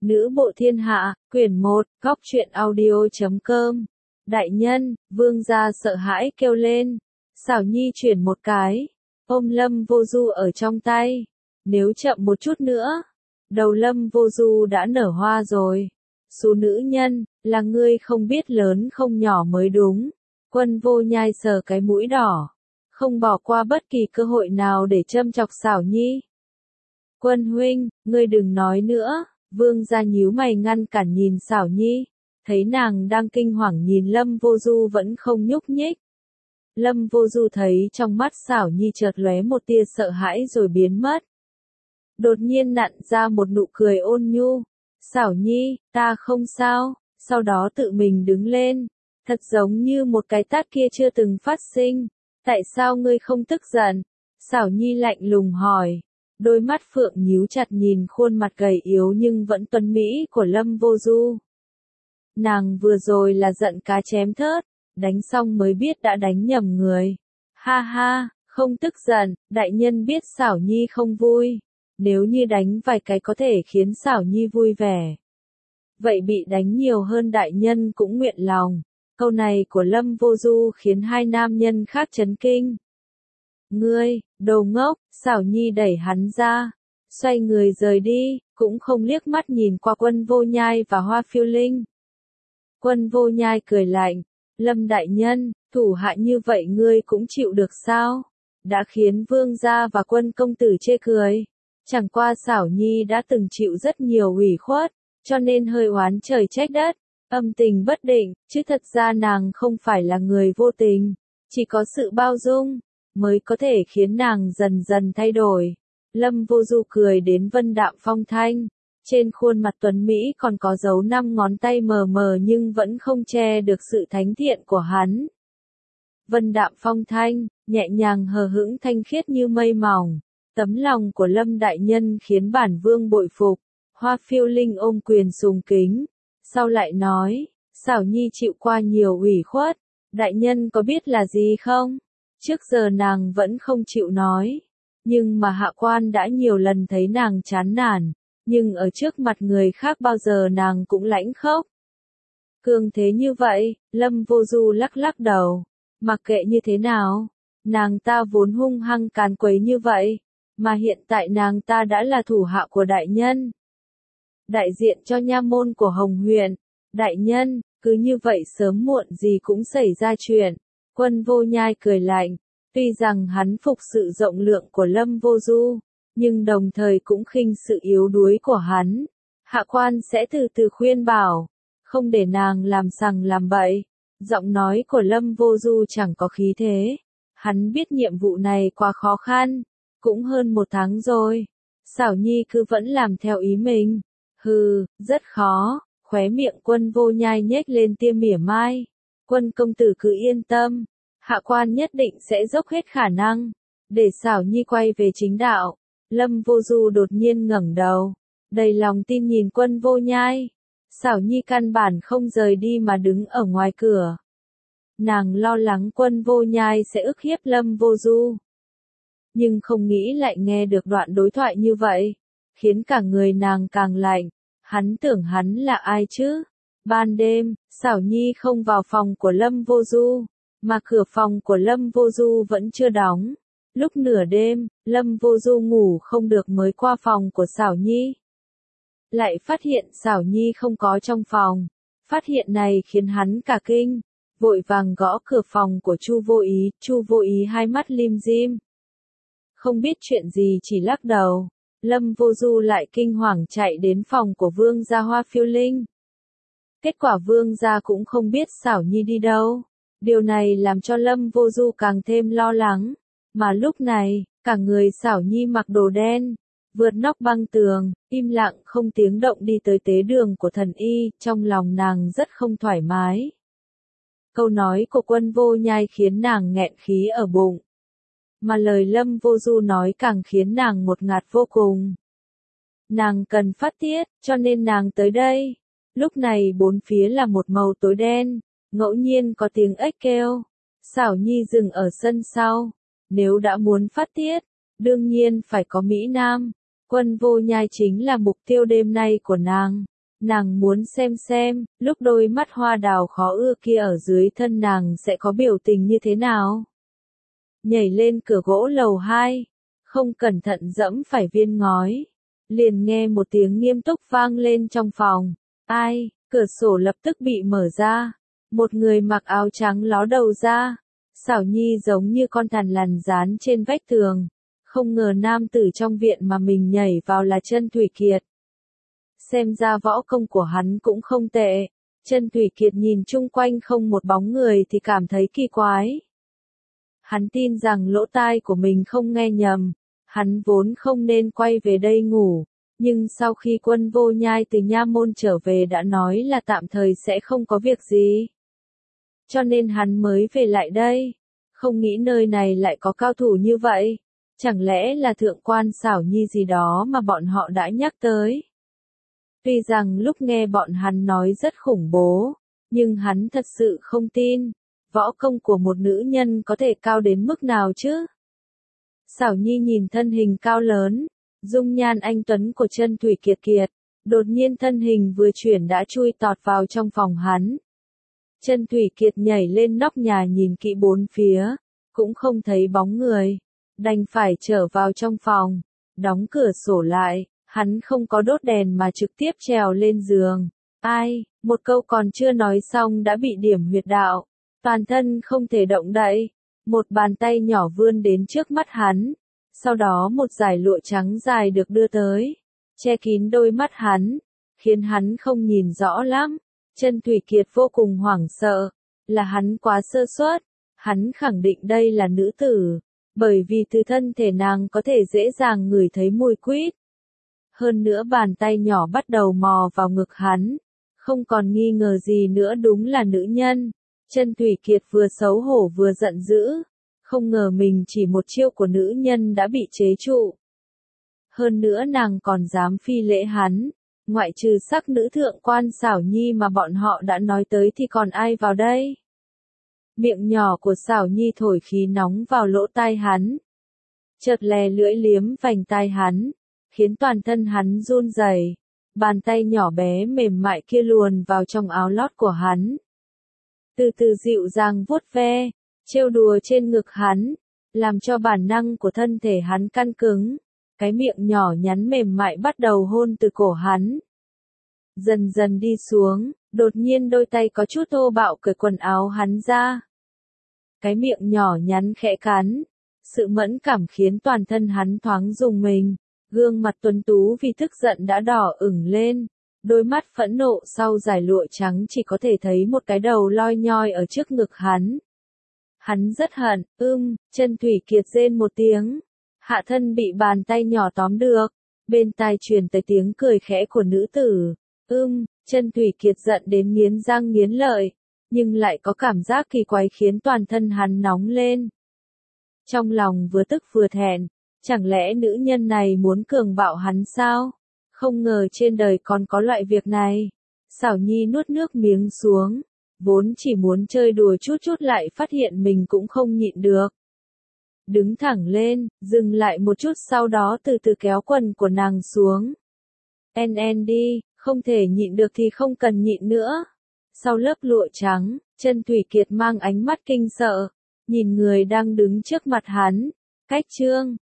Nữ bộ thiên hạ, quyển 1, góc truyện audio.com. Đại nhân, vương gia sợ hãi kêu lên. Xảo Nhi chuyển một cái, ôm Lâm Vô Du ở trong tay. Nếu chậm một chút nữa, đầu Lâm Vô Du đã nở hoa rồi. Số nữ nhân, là ngươi không biết lớn không nhỏ mới đúng. Quân Vô Nhai sờ cái mũi đỏ, không bỏ qua bất kỳ cơ hội nào để châm chọc Xảo Nhi. Quân huynh, ngươi đừng nói nữa. Vương gia nhíu mày ngăn cản nhìn Xảo Nhi, thấy nàng đang kinh hoàng nhìn Lâm Vô Du vẫn không nhúc nhích. Lâm Vô Du thấy trong mắt Xảo Nhi chợt lóe một tia sợ hãi rồi biến mất. Đột nhiên nặn ra một nụ cười ôn nhu. Xảo Nhi, ta không sao, sau đó tự mình đứng lên, thật giống như một cái tát kia chưa từng phát sinh. Tại sao ngươi không tức giận? Xảo Nhi lạnh lùng hỏi. Đôi mắt phượng nhíu chặt nhìn khuôn mặt gầy yếu nhưng vẫn tuấn mỹ của Lâm Vô Du. Nàng vừa rồi là giận cá chém thớt, đánh xong mới biết đã đánh nhầm người. Ha ha, không tức giận, đại nhân biết Xảo Nhi không vui. Nếu như đánh vài cái có thể khiến Xảo Nhi vui vẻ, vậy bị đánh nhiều hơn đại nhân cũng nguyện lòng. Câu này của Lâm Vô Du khiến hai nam nhân khác chấn kinh. Ngươi, đồ ngốc, Xảo Nhi đẩy hắn ra, xoay người rời đi, cũng không liếc mắt nhìn qua Quân Vô Nhai và Hoa Phiêu Linh. Quân Vô Nhai cười lạnh, Lâm đại nhân, thủ hạ như vậy ngươi cũng chịu được sao? Đã khiến vương gia và Quân công tử chê cười. Chẳng qua Xảo Nhi đã từng chịu rất nhiều ủy khuất, cho nên hơi oán trời trách đất, âm tình bất định, chứ thật ra nàng không phải là người vô tình, chỉ có sự bao dung mới có thể khiến nàng dần dần thay đổi. Lâm Vô Du cười đến vân đạm phong thanh, trên khuôn mặt tuấn Mỹ còn có dấu 5 ngón tay mờ mờ nhưng vẫn không che được sự thánh thiện của hắn. Vân đạm phong thanh, nhẹ nhàng hờ hững thanh khiết như mây mỏng, tấm lòng của Lâm đại nhân khiến bản vương bội phục. Hoa Phiêu Linh ôm quyền sùng kính, sau lại nói, Xảo Nhi chịu qua nhiều ủy khuất, đại nhân có biết là gì không? Trước giờ nàng vẫn không chịu nói, nhưng mà hạ quan đã nhiều lần thấy nàng chán nản, nhưng ở trước mặt người khác bao giờ nàng cũng lãnh khốc. Cường thế như vậy, Lâm Vô Du lắc lắc đầu, mặc kệ như thế nào, nàng ta vốn hung hăng càn quấy như vậy, mà hiện tại nàng ta đã là thủ hạ của đại nhân, đại diện cho nha môn của Hồng huyện. Đại nhân, cứ như vậy sớm muộn gì cũng xảy ra chuyện. Quân Vô Nhai cười lạnh, tuy rằng hắn phục sự rộng lượng của Lâm Vô Du, nhưng đồng thời cũng khinh sự yếu đuối của hắn. Hạ quan sẽ từ từ khuyên bảo, không để nàng làm sằng làm bậy. Giọng nói của Lâm Vô Du chẳng có khí thế. Hắn biết nhiệm vụ này quá khó khăn, cũng hơn 1 tháng rồi. Xảo Nhi cứ vẫn làm theo ý mình. Hừ, rất khó. Khóe miệng Quân Vô Nhai nhếch lên tia mỉa mai. Quân công tử cứ yên tâm, hạ quan nhất định sẽ dốc hết khả năng, để Xảo Nhi quay về chính đạo. Lâm Vô Du đột nhiên ngẩng đầu, đầy lòng tin nhìn Quân Vô Nhai. Xảo Nhi căn bản không rời đi mà đứng ở ngoài cửa. Nàng lo lắng Quân Vô Nhai sẽ ức hiếp Lâm Vô Du. Nhưng không nghĩ lại nghe được đoạn đối thoại như vậy, khiến cả người nàng càng lạnh. Hắn tưởng hắn là ai chứ? Ban đêm, Xảo Nhi không vào phòng của Lâm Vô Du, mà cửa phòng của Lâm Vô Du vẫn chưa đóng. Lúc nửa đêm, Lâm Vô Du ngủ không được mới qua phòng của Xảo Nhi. Lại phát hiện Xảo Nhi không có trong phòng. Phát hiện này khiến hắn cả kinh, vội vàng gõ cửa phòng của Chu Vô Ý. Chu Vô Ý hai mắt lim dim, không biết chuyện gì chỉ lắc đầu. Lâm Vô Du lại kinh hoàng chạy đến phòng của vương gia Hoa Phiêu Linh. Kết quả vương gia cũng không biết Xảo Nhi đi đâu. Điều này làm cho Lâm Vô Du càng thêm lo lắng. Mà lúc này, cả người Xảo Nhi mặc đồ đen, vượt nóc băng tường, im lặng không tiếng động đi tới tế đường của thần y, trong lòng nàng rất không thoải mái. Câu nói của Quân Vô Nhai khiến nàng nghẹn khí ở bụng. Mà lời Lâm Vô Du nói càng khiến nàng ngột ngạt vô cùng. Nàng cần phát tiết, cho nên nàng tới đây. Lúc này bốn phía là một màu tối đen, ngẫu nhiên có tiếng ếch kêu. Xảo Nhi dừng ở sân sau. Nếu đã muốn phát tiết, đương nhiên phải có Mỹ Nam. Quân Vô Nhai chính là mục tiêu đêm nay của nàng. Nàng muốn xem, lúc đôi mắt hoa đào khó ưa kia ở dưới thân nàng sẽ có biểu tình như thế nào. Nhảy lên cửa gỗ lầu 2, không cẩn thận dẫm phải viên ngói. Liền nghe một tiếng nghiêm túc vang lên trong phòng. Ai, cửa sổ lập tức bị mở ra. Một người mặc áo trắng ló đầu ra. Xảo Nhi giống như con thằn lằn dán trên vách tường. Không ngờ nam tử trong viện mà mình nhảy vào là Chân Thủy Kiệt. Xem ra võ công của hắn cũng không tệ. Chân Thủy Kiệt nhìn chung quanh không một bóng người thì cảm thấy kỳ quái. Hắn tin rằng lỗ tai của mình không nghe nhầm. Hắn vốn không nên quay về đây ngủ. Nhưng sau khi Quân Vô Nhai từ nha môn trở về đã nói là tạm thời sẽ không có việc gì. Cho nên hắn mới về lại đây. Không nghĩ nơi này lại có cao thủ như vậy. Chẳng lẽ là thượng quan Xảo Nhi gì đó mà bọn họ đã nhắc tới. Tuy rằng lúc nghe bọn hắn nói rất khủng bố, nhưng hắn thật sự không tin. Võ công của một nữ nhân có thể cao đến mức nào chứ? Xảo Nhi nhìn thân hình cao lớn, dung nhan anh tuấn của Chân Thủy Kiệt, đột nhiên thân hình vừa chuyển đã chui tọt vào trong phòng hắn. Chân Thủy Kiệt nhảy lên nóc nhà nhìn kỹ bốn phía, cũng không thấy bóng người, đành phải trở vào trong phòng, đóng cửa sổ lại, hắn không có đốt đèn mà trực tiếp trèo lên giường. Ai, một câu còn chưa nói xong đã bị điểm huyệt đạo, toàn thân không thể động đậy. Một bàn tay nhỏ vươn đến trước mắt hắn, sau đó một dải lụa trắng dài được đưa tới, che kín đôi mắt hắn, khiến hắn không nhìn rõ lắm. Chân Thủy Kiệt vô cùng hoảng sợ, là hắn quá sơ suất, hắn khẳng định đây là nữ tử, bởi vì từ thân thể nàng có thể dễ dàng ngửi thấy mùi quýt. Hơn nữa bàn tay nhỏ bắt đầu mò vào ngực hắn, không còn nghi ngờ gì nữa đúng là nữ nhân. Chân Thủy Kiệt vừa xấu hổ vừa giận dữ, không ngờ mình chỉ một chiêu của nữ nhân đã bị chế trụ. Hơn nữa nàng còn dám phi lễ hắn, ngoại trừ sắc nữ thượng quan Xảo Nhi mà bọn họ đã nói tới thì còn ai vào đây. Miệng nhỏ của Xảo Nhi thổi khí nóng vào lỗ tai hắn, chợt lè lưỡi liếm vành tai hắn, khiến toàn thân hắn run rẩy. Bàn tay nhỏ bé mềm mại kia luồn vào trong áo lót của hắn, từ từ dịu dàng vuốt ve, trêu đùa trên ngực hắn, làm cho bản năng của thân thể hắn căng cứng. Cái miệng nhỏ nhắn mềm mại bắt đầu hôn từ cổ hắn. Dần dần đi xuống, đột nhiên đôi tay có chút thô bạo cởi quần áo hắn ra. Cái miệng nhỏ nhắn khẽ cắn, sự mẫn cảm khiến toàn thân hắn thoáng rùng mình, gương mặt tuấn tú vì tức giận đã đỏ ửng lên. Đôi mắt phẫn nộ sau dải lụa trắng chỉ có thể thấy một cái đầu loi nhoi ở trước ngực hắn. Hắn rất hận, Chân Thủy Kiệt rên một tiếng. Hạ thân bị bàn tay nhỏ tóm được. Bên tai truyền tới tiếng cười khẽ của nữ tử. Chân Thủy Kiệt giận đến nghiến răng nghiến lợi. Nhưng lại có cảm giác kỳ quái khiến toàn thân hắn nóng lên. Trong lòng vừa tức vừa thẹn. Chẳng lẽ nữ nhân này muốn cường bạo hắn sao? Không ngờ trên đời còn có loại việc này. Xảo Nhi nuốt nước miếng xuống. Vốn chỉ muốn chơi đùa chút lại phát hiện mình cũng không nhịn được. Đứng thẳng lên, dừng lại một chút sau đó từ từ kéo quần của nàng xuống. Đi, không thể nhịn được thì không cần nhịn nữa. Sau lớp lụa trắng, Chân Thủy Kiệt mang ánh mắt kinh sợ, nhìn người đang đứng trước mặt hắn. Cách chương